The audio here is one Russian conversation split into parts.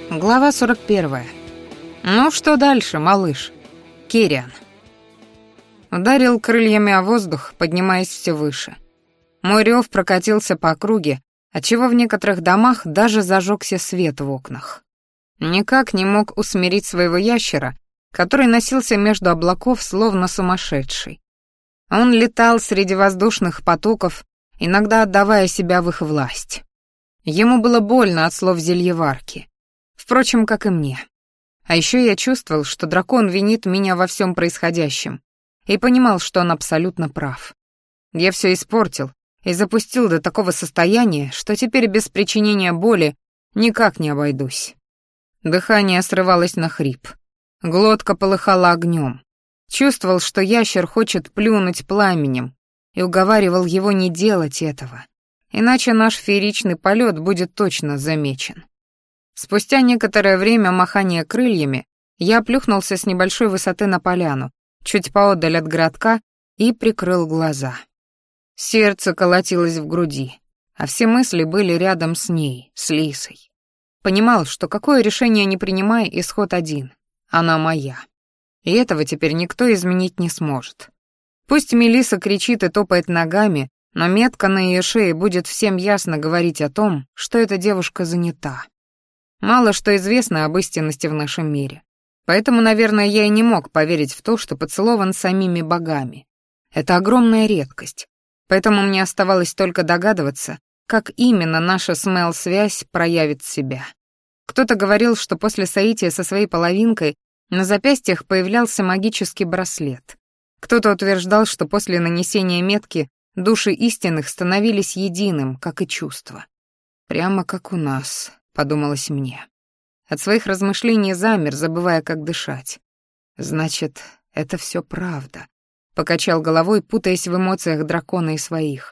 Глава 41. Ну что дальше, малыш? Кириан. Ударил крыльями о воздух, поднимаясь все выше. Мой рев прокатился по округе, отчего в некоторых домах даже зажегся свет в окнах. Никак не мог усмирить своего ящера, который носился между облаков, словно сумасшедший. Он летал среди воздушных потоков, иногда отдавая себя в их власть. Ему было больно от слов зельеварки. Впрочем, как и мне. А еще я чувствовал, что дракон винит меня во всем происходящем, и понимал, что он абсолютно прав. Я все испортил и запустил до такого состояния, что теперь без причинения боли никак не обойдусь. Дыхание срывалось на хрип. Глотка полыхала огнем. Чувствовал, что ящер хочет плюнуть пламенем, и уговаривал его не делать этого, иначе наш фееричный полет будет точно замечен. Спустя некоторое время махания крыльями я плюхнулся с небольшой высоты на поляну, чуть поодаль от городка, и прикрыл глаза. Сердце колотилось в груди, а все мысли были рядом с ней, с Лисой. Понимал, что какое решение ни принимай, исход один — она моя. И этого теперь никто изменить не сможет. Пусть Мелисса кричит и топает ногами, но метка на ее шее будет всем ясно говорить о том, что эта девушка занята. Мало что известно об истинности в нашем мире. Поэтому, наверное, я и не мог поверить в то, что поцелован самими богами. Это огромная редкость. Поэтому мне оставалось только догадываться, как именно наша с Мел связь проявит себя. Кто-то говорил, что после соития со своей половинкой на запястьях появлялся магический браслет. Кто-то утверждал, что после нанесения метки души истинных становились единым, как и чувства. Прямо как у нас, подумалось мне. От своих размышлений замер, забывая, как дышать. Значит, это все правда. Покачал головой, путаясь в эмоциях дракона и своих.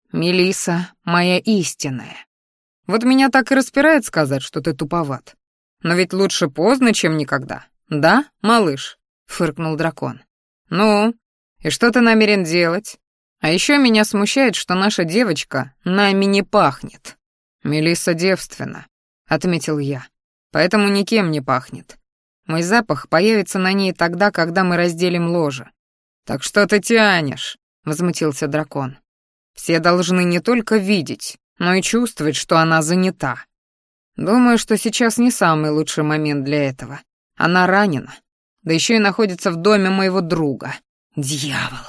Мелисса моя истинная. Вот меня так и распирает сказать, что ты туповат. Но ведь лучше поздно, чем никогда. Да, малыш? Фыркнул дракон. Ну, и что ты намерен делать? А еще меня смущает, что наша девочка нами не пахнет. Мелисса девственна, отметил я. Поэтому никем не пахнет. Мой запах появится на ней тогда, когда мы разделим ложе. Так что ты тянешь, возмутился дракон. Все должны не только видеть, но и чувствовать, что она занята. Думаю, что сейчас не самый лучший момент для этого. Она ранена, да еще и находится в доме моего друга. Дьявол.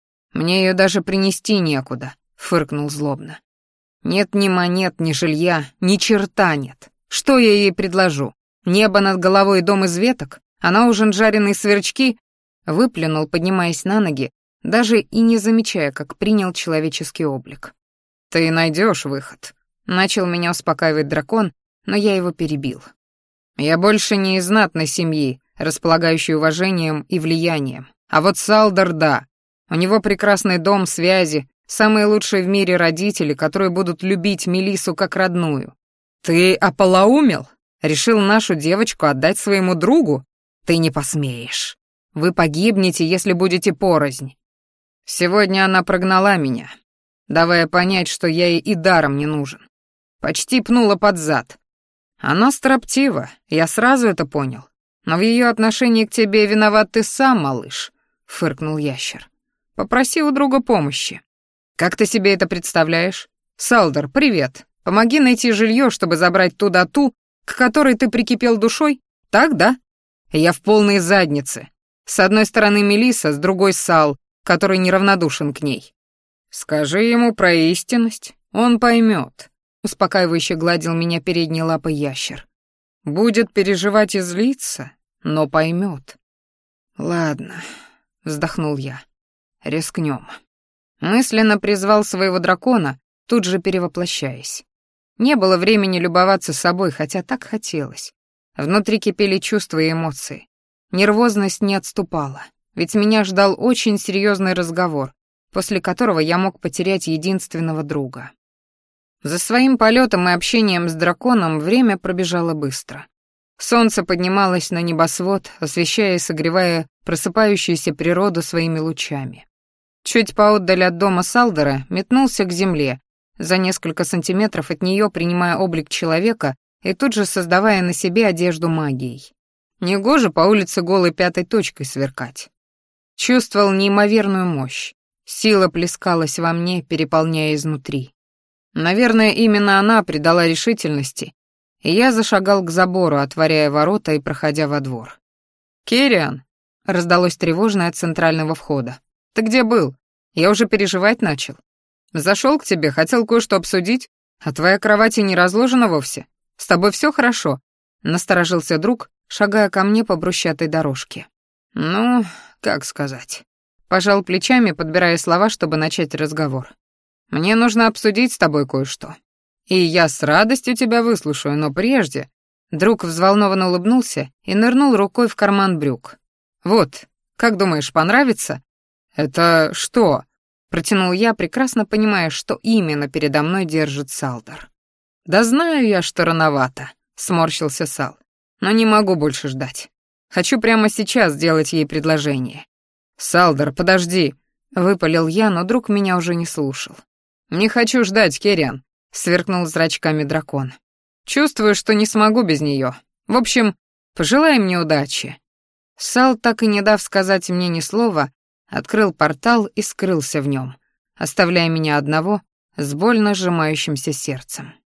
Мне ее даже принести некуда, фыркнул злобно. Нет ни монет, ни жилья, ни черта нет. Что я ей предложу? Небо над головой и дом из веток? А на ужин жареные сверчки? Выплюнул, поднимаясь на ноги, даже и не замечая, как принял человеческий облик. Ты найдешь выход. Начал меня успокаивать дракон, но я его перебил. Я больше не из знатной семьи, располагающей уважением и влиянием. А вот Салдар, да. У него прекрасный дом, связи, самые лучшие в мире родители, которые будут любить Мелиссу как родную. Ты ополоумел? Решил нашу девочку отдать своему другу? Ты не посмеешь. Вы погибнете, если будете порознь. Сегодня она прогнала меня, давая понять, что я ей и даром не нужен. Почти пнула под зад. Она строптива, я сразу это понял. Но в ее отношении к тебе виноват ты сам, малыш, фыркнул ящер. Попроси у друга помощи. Как ты себе это представляешь? Салдар, привет. Помоги найти жилье, чтобы забрать туда ту, к которой ты прикипел душой? Так, да? Я в полной заднице. С одной стороны Мелисса, с другой Сал, который неравнодушен к ней. Скажи ему про истинность, он поймет. Успокаивающе гладил меня передней лапой ящер. Будет переживать и злиться, но поймет. Ладно, вздохнул я. Рискнем. Мысленно призвал своего дракона, тут же перевоплощаясь. Не было времени любоваться собой, хотя так хотелось. Внутри кипели чувства и эмоции. Нервозность не отступала, ведь меня ждал очень серьезный разговор, после которого я мог потерять единственного друга. За своим полетом и общением с драконом время пробежало быстро. Солнце поднималось на небосвод, освещая и согревая просыпающуюся природу своими лучами. Чуть поотдаль от дома Салдара метнулся к земле, за несколько сантиметров от нее принимая облик человека и тут же создавая на себе одежду магией. Негоже по улице голой пятой точкой сверкать. Чувствовал неимоверную мощь. Сила плескалась во мне, переполняя изнутри. Наверное, именно она придала решительности, и я зашагал к забору, отворяя ворота и проходя во двор. «Кириан!» — раздалось тревожное от центрального входа. «Ты где был? Я уже переживать начал. Зашел к тебе, хотел кое-что обсудить, а твоя кровать и не разложена вовсе. С тобой все хорошо?» — насторожился друг, шагая ко мне по брусчатой дорожке. «Ну, как сказать?» Пожал плечами, подбирая слова, чтобы начать разговор. «Мне нужно обсудить с тобой кое-что. И я с радостью тебя выслушаю, но прежде...» Друг взволнованно улыбнулся и нырнул рукой в карман брюк. «Вот, как думаешь, понравится?» «Это что?» — протянул я, прекрасно понимая, что именно передо мной держит Салдар. «Да знаю я, что рановато», — сморщился Сал. «Но не могу больше ждать. Хочу прямо сейчас сделать ей предложение». «Салдар, подожди», — выпалил я, но друг меня уже не слушал. «Не хочу ждать, Кириан», — сверкнул зрачками дракон. «Чувствую, что не смогу без нее. В общем, пожелай мне удачи». Сал, так и не дав сказать мне ни слова, открыл портал и скрылся в нем, оставляя меня одного с больно сжимающимся сердцем.